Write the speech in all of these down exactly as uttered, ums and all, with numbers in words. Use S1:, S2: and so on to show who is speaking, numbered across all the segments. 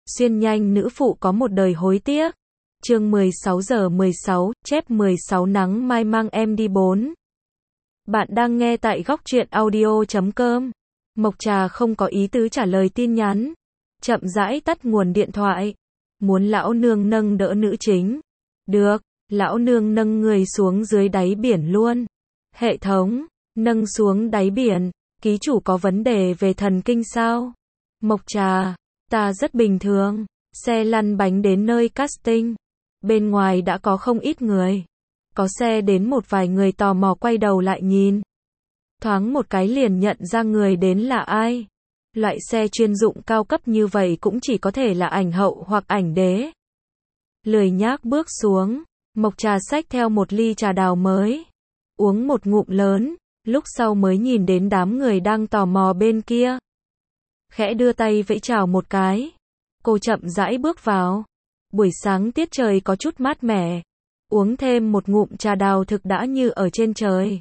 S1: Xuyên nhanh nữ phụ có một đời hối tiếc. Chương mười sáu giờ mười sáu, chép mười sáu nắng mai mang em đi bốn. Bạn đang nghe tại góc truyện audio chấm com. Mộc Trà không có ý tứ trả lời tin nhắn. Chậm rãi tắt nguồn điện thoại. Muốn lão nương nâng đỡ nữ chính. Được, lão nương nâng người xuống dưới đáy biển luôn. Hệ thống, nâng xuống đáy biển, ký chủ có vấn đề về thần kinh sao? Mộc Trà, ta rất bình thường. Xe lăn bánh đến nơi casting. Bên ngoài đã có không ít người. Có xe đến một vài người tò mò quay đầu lại nhìn. Thoáng một cái liền nhận ra người đến là ai. Loại xe chuyên dụng cao cấp như vậy cũng chỉ có thể là ảnh hậu hoặc ảnh đế. Lười nhác bước xuống, Mộc Trà xách theo một ly trà đào mới. Uống một ngụm lớn, lúc sau mới nhìn đến đám người đang tò mò bên kia. Khẽ đưa tay vẫy chào một cái. Cô chậm rãi bước vào. Buổi sáng tiết trời có chút mát mẻ. Uống thêm một ngụm trà đào thực đã như ở trên trời.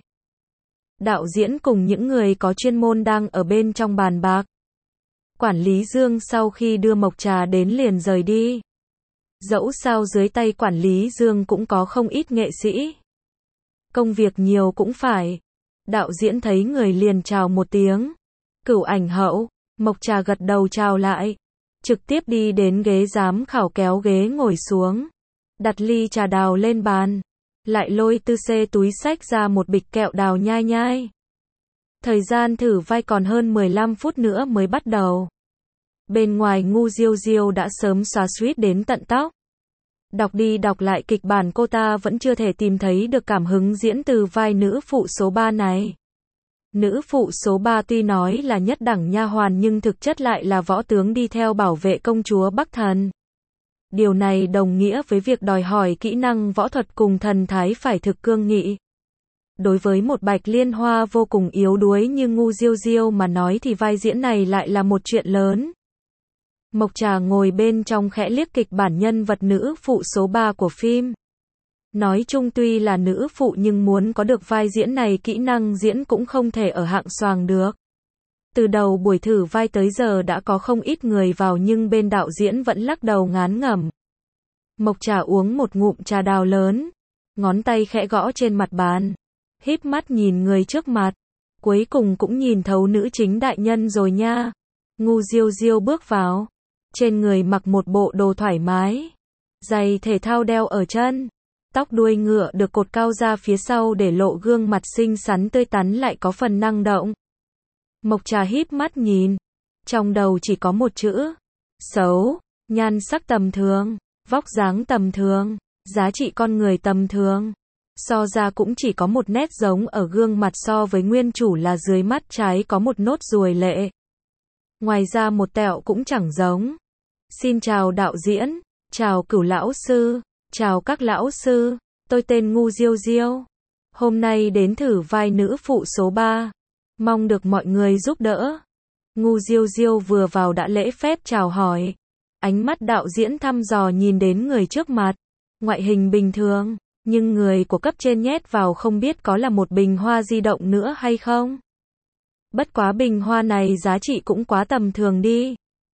S1: Đạo diễn cùng những người có chuyên môn đang ở bên trong bàn bạc. Quản lý Dương sau khi đưa Mộc Trà đến liền rời đi. Dẫu sao dưới tay quản lý Dương cũng có không ít nghệ sĩ. Công việc nhiều cũng phải. Đạo diễn thấy người liền chào một tiếng. Cửu ảnh hậu. Mộc Trà gật đầu chào lại. Trực tiếp đi đến ghế giám khảo kéo ghế ngồi xuống. Đặt ly trà đào lên bàn. Lại lôi từ xê túi xách ra một bịch kẹo đào nhai nhai. Thời gian thử vai còn hơn mười lăm phút nữa mới bắt đầu. Bên ngoài Ngu Diêu Diêu đã sớm xóa suýt đến tận tóc. Đọc đi đọc lại kịch bản cô ta vẫn chưa thể tìm thấy được cảm hứng diễn từ vai nữ phụ số ba này. Nữ phụ số ba tuy nói là nhất đẳng nha hoàn nhưng thực chất lại là võ tướng đi theo bảo vệ công chúa Bắc Thần. Điều này đồng nghĩa với việc đòi hỏi kỹ năng võ thuật cùng thần thái phải thực cương nghị. Đối với một Bạch Liên Hoa vô cùng yếu đuối như Ngu Diêu Diêu mà nói thì vai diễn này lại là một chuyện lớn. Mộc Trà ngồi bên trong khẽ liếc kịch bản nhân vật nữ phụ số ba của phim. Nói chung tuy là nữ phụ nhưng muốn có được vai diễn này kỹ năng diễn cũng không thể ở hạng xoàng được. Từ đầu buổi thử vai tới giờ đã có không ít người vào nhưng bên đạo diễn vẫn lắc đầu ngán ngẩm. Mộc Trà uống một ngụm trà đào lớn, ngón tay khẽ gõ trên mặt bàn, híp mắt nhìn người trước mặt, cuối cùng cũng nhìn thấu nữ chính đại nhân rồi nha. Ngu Diêu Diêu bước vào, trên người mặc một bộ đồ thoải mái, giày thể thao đeo ở chân, tóc đuôi ngựa được cột cao ra phía sau để lộ gương mặt xinh xắn tươi tắn lại có phần năng động. Mộc Trà híp mắt nhìn, trong đầu chỉ có một chữ, xấu, nhan sắc tầm thường, vóc dáng tầm thường, giá trị con người tầm thường. So ra cũng chỉ có một nét giống ở gương mặt so với nguyên chủ là dưới mắt trái có một nốt ruồi lệ. Ngoài ra một tẹo cũng chẳng giống. Xin chào đạo diễn, chào Cửu lão sư, chào các lão sư, tôi tên Ngu Diêu Diêu. Hôm nay đến thử vai nữ phụ số ba. Mong được mọi người giúp đỡ. Ngu Diêu Diêu vừa vào đã lễ phép chào hỏi. Ánh mắt đạo diễn thăm dò nhìn đến người trước mặt. Ngoại hình bình thường, nhưng người của cấp trên nhét vào không biết có là một bình hoa di động nữa hay không. Bất quá bình hoa này giá trị cũng quá tầm thường đi.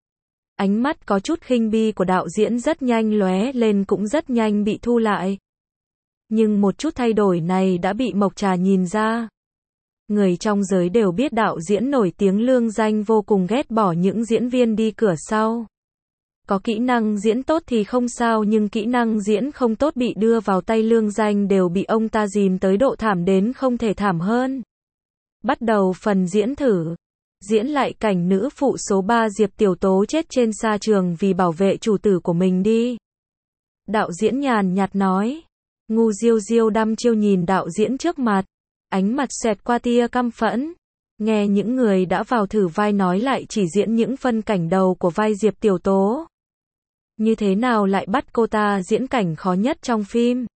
S1: Ánh mắt có chút khinh bi của đạo diễn rất nhanh lóe lên cũng rất nhanh bị thu lại. Nhưng một chút thay đổi này đã bị Mộc Trà nhìn ra. Người trong giới đều biết đạo diễn nổi tiếng lương danh vô cùng ghét bỏ những diễn viên đi cửa sau. Có kỹ năng diễn tốt thì không sao nhưng kỹ năng diễn không tốt bị đưa vào tay lương danh đều bị ông ta dìm tới độ thảm đến không thể thảm hơn. Bắt đầu phần diễn thử. Diễn lại cảnh nữ phụ số ba Diệp Tiểu Tố chết trên sa trường vì bảo vệ chủ tử của mình đi. Đạo diễn nhàn nhạt nói. Ngu Diêu Diêu đăm chiêu nhìn đạo diễn trước mặt. Ánh mặt xẹt qua tia căm phẫn. Nghe những người đã vào thử vai nói lại chỉ diễn những phân cảnh đầu của vai Diệp Tiểu Tố. Như thế nào lại bắt cô ta diễn cảnh khó nhất trong phim?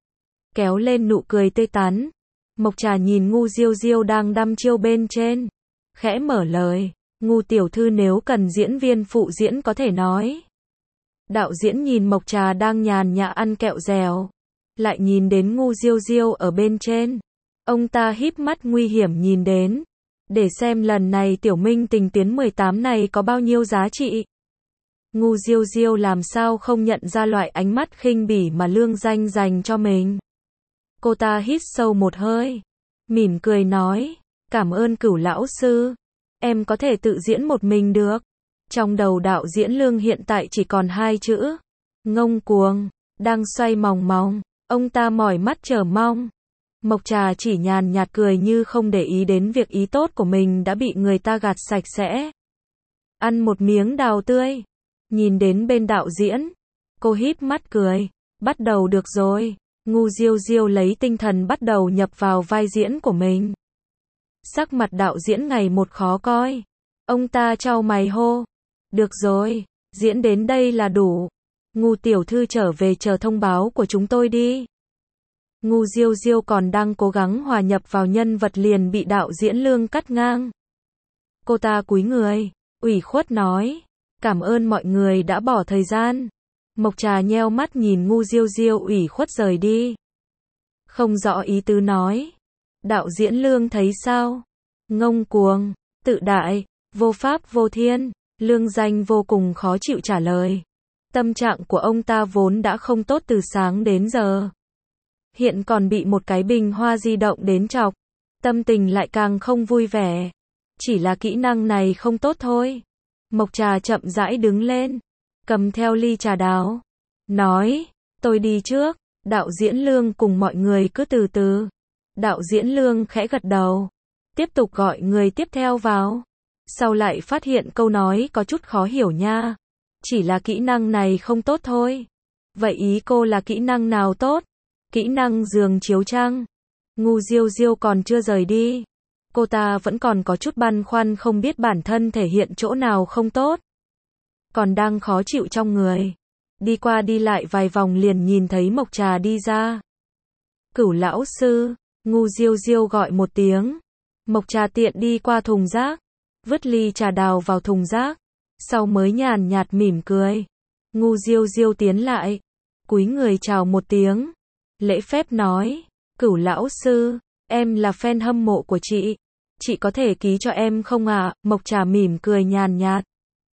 S1: Kéo lên nụ cười tươi tắn. Mộc Trà nhìn Ngu Diêu Diêu đang đăm chiêu bên trên. Khẽ mở lời. Ngu tiểu thư nếu cần diễn viên phụ diễn có thể nói. Đạo diễn nhìn Mộc Trà đang nhàn nhã ăn kẹo dẻo. Lại nhìn đến Ngu Diêu Diêu ở bên trên. Ông ta híp mắt nguy hiểm nhìn đến. Để xem lần này tiểu minh tình tiến mười tám này có bao nhiêu giá trị. Ngu Diêu Diêu làm sao không nhận ra loại ánh mắt khinh bỉ mà Lương Danh dành cho mình. Cô ta hít sâu một hơi, mỉm cười nói, cảm ơn Cửu lão sư, em có thể tự diễn một mình được. Trong đầu đạo diễn Lương hiện tại chỉ còn hai chữ, ngông cuồng, đang xoay mòng mòng, ông ta mỏi mắt chờ mong. Mộc Trà chỉ nhàn nhạt cười như không để ý đến việc ý tốt của mình đã bị người ta gạt sạch sẽ. Ăn một miếng đào tươi, nhìn đến bên đạo diễn, cô híp mắt cười, bắt đầu được rồi. Ngu Diêu Diêu lấy tinh thần bắt đầu nhập vào vai diễn của mình. Sắc mặt đạo diễn ngày một khó coi. Ông ta chau mày hô, được rồi, diễn đến đây là đủ. Ngu tiểu thư trở về chờ thông báo của chúng tôi đi. Ngu Diêu Diêu còn đang cố gắng hòa nhập vào nhân vật liền bị đạo diễn Lương cắt ngang. Cô ta cúi người, ủy khuất nói, cảm ơn mọi người đã bỏ thời gian. Mộc Trà nheo mắt nhìn Ngu Diêu Diêu ủy khuất rời đi. Không rõ ý tứ nói, đạo diễn Lương thấy sao? Ngông cuồng, tự đại, vô pháp vô thiên. Lương Danh vô cùng khó chịu trả lời. Tâm trạng của ông ta vốn đã không tốt từ sáng đến giờ. Hiện còn bị một cái bình hoa di động đến chọc. Tâm tình lại càng không vui vẻ. Chỉ là kỹ năng này không tốt thôi. Mộc Trà chậm rãi đứng lên, cầm theo ly trà đáo, nói, tôi đi trước. Đạo diễn Lương cùng mọi người cứ từ từ. Đạo diễn Lương khẽ gật đầu, tiếp tục gọi người tiếp theo vào. Sau lại phát hiện câu nói có chút khó hiểu nha. Chỉ là kỹ năng này không tốt thôi. Vậy ý cô là kỹ năng nào tốt? Kỹ năng giường chiếu chăn. Ngu Diêu Diêu còn chưa rời đi. Cô ta vẫn còn có chút băn khoăn không biết bản thân thể hiện chỗ nào không tốt. Còn đang khó chịu trong người. Đi qua đi lại vài vòng liền nhìn thấy Mộc Trà đi ra. Cửu lão sư, Ngu Diêu Diêu gọi một tiếng. Mộc Trà tiện đi qua thùng rác, vứt ly trà đào vào thùng rác, sau mới nhàn nhạt mỉm cười. Ngu Diêu Diêu tiến lại, cúi người chào một tiếng, lễ phép nói, Cửu lão sư, em là fan hâm mộ của chị, chị có thể ký cho em không ạ? À? Mộc Trà mỉm cười nhàn nhạt,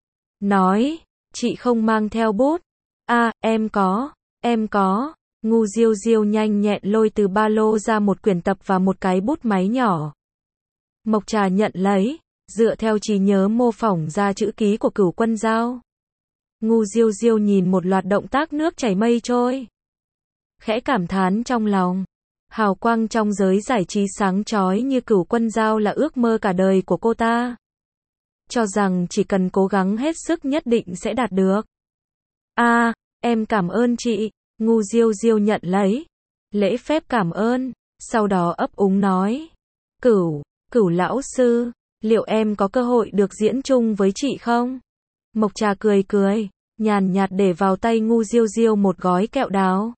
S1: nói, chị không mang theo bút. À, em có, em có. Ngu Diêu Diêu nhanh nhẹn lôi từ ba lô ra một quyển tập và một cái bút máy nhỏ. Mộc Trà nhận lấy, dựa theo trí nhớ mô phỏng ra chữ ký của Cửu Quân Dao. Ngu Diêu Diêu nhìn một loạt động tác nước chảy mây trôi, khẽ cảm thán trong lòng. Hào quang trong giới giải trí sáng chói như Cửu Quân Dao là ước mơ cả đời của cô ta. Cho rằng chỉ cần cố gắng hết sức nhất định sẽ đạt được. À, em cảm ơn chị. Ngu Diêu Diêu nhận lấy, lễ phép cảm ơn, sau đó ấp úng nói, Cửu, Cửu lão sư, liệu em có cơ hội được diễn chung với chị không? Mộc Trà cười cười, nhàn nhạt để vào tay Ngu Diêu Diêu một gói kẹo đào.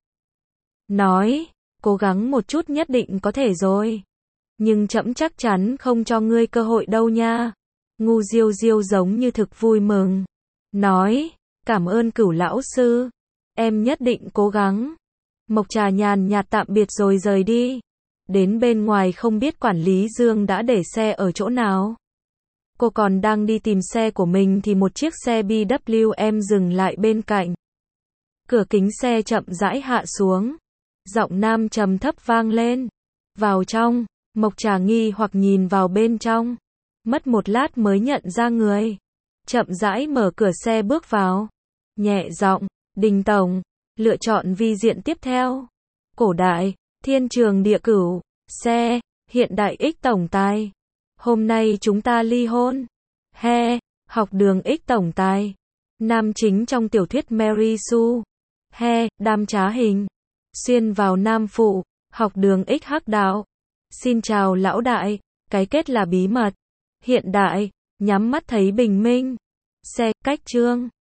S1: Nói, cố gắng một chút nhất định có thể rồi. Nhưng trẫm chắc chắn không cho ngươi cơ hội đâu nha. Ngu Diêu Diêu giống như thực vui mừng. Nói, cảm ơn Cửu lão sư. Em nhất định cố gắng. Mộc Trà nhàn nhạt tạm biệt rồi rời đi. Đến bên ngoài không biết quản lý Dương đã để xe ở chỗ nào. Cô còn đang đi tìm xe của mình thì một chiếc xe bê vê kép em dừng lại bên cạnh. Cửa kính xe chậm rãi hạ xuống. Giọng nam trầm thấp vang lên. Vào trong. Mộc Trà nghi hoặc nhìn vào bên trong. Mất một lát mới nhận ra người. Chậm rãi mở cửa xe bước vào. Nhẹ giọng, Đình tổng, lựa chọn vi diện tiếp theo. Cổ đại, thiên trường địa cửu, xe, hiện đại X tổng tài. Hôm nay chúng ta ly hôn. He, học đường X tổng tài. Nam chính trong tiểu thuyết Mary Sue. He, đam trá hình. Xuyên vào nam phụ, học đường X hắc đạo. Xin chào lão đại, cái kết là bí mật. Hiện đại, nhắm mắt thấy bình minh. Xe, cách chương.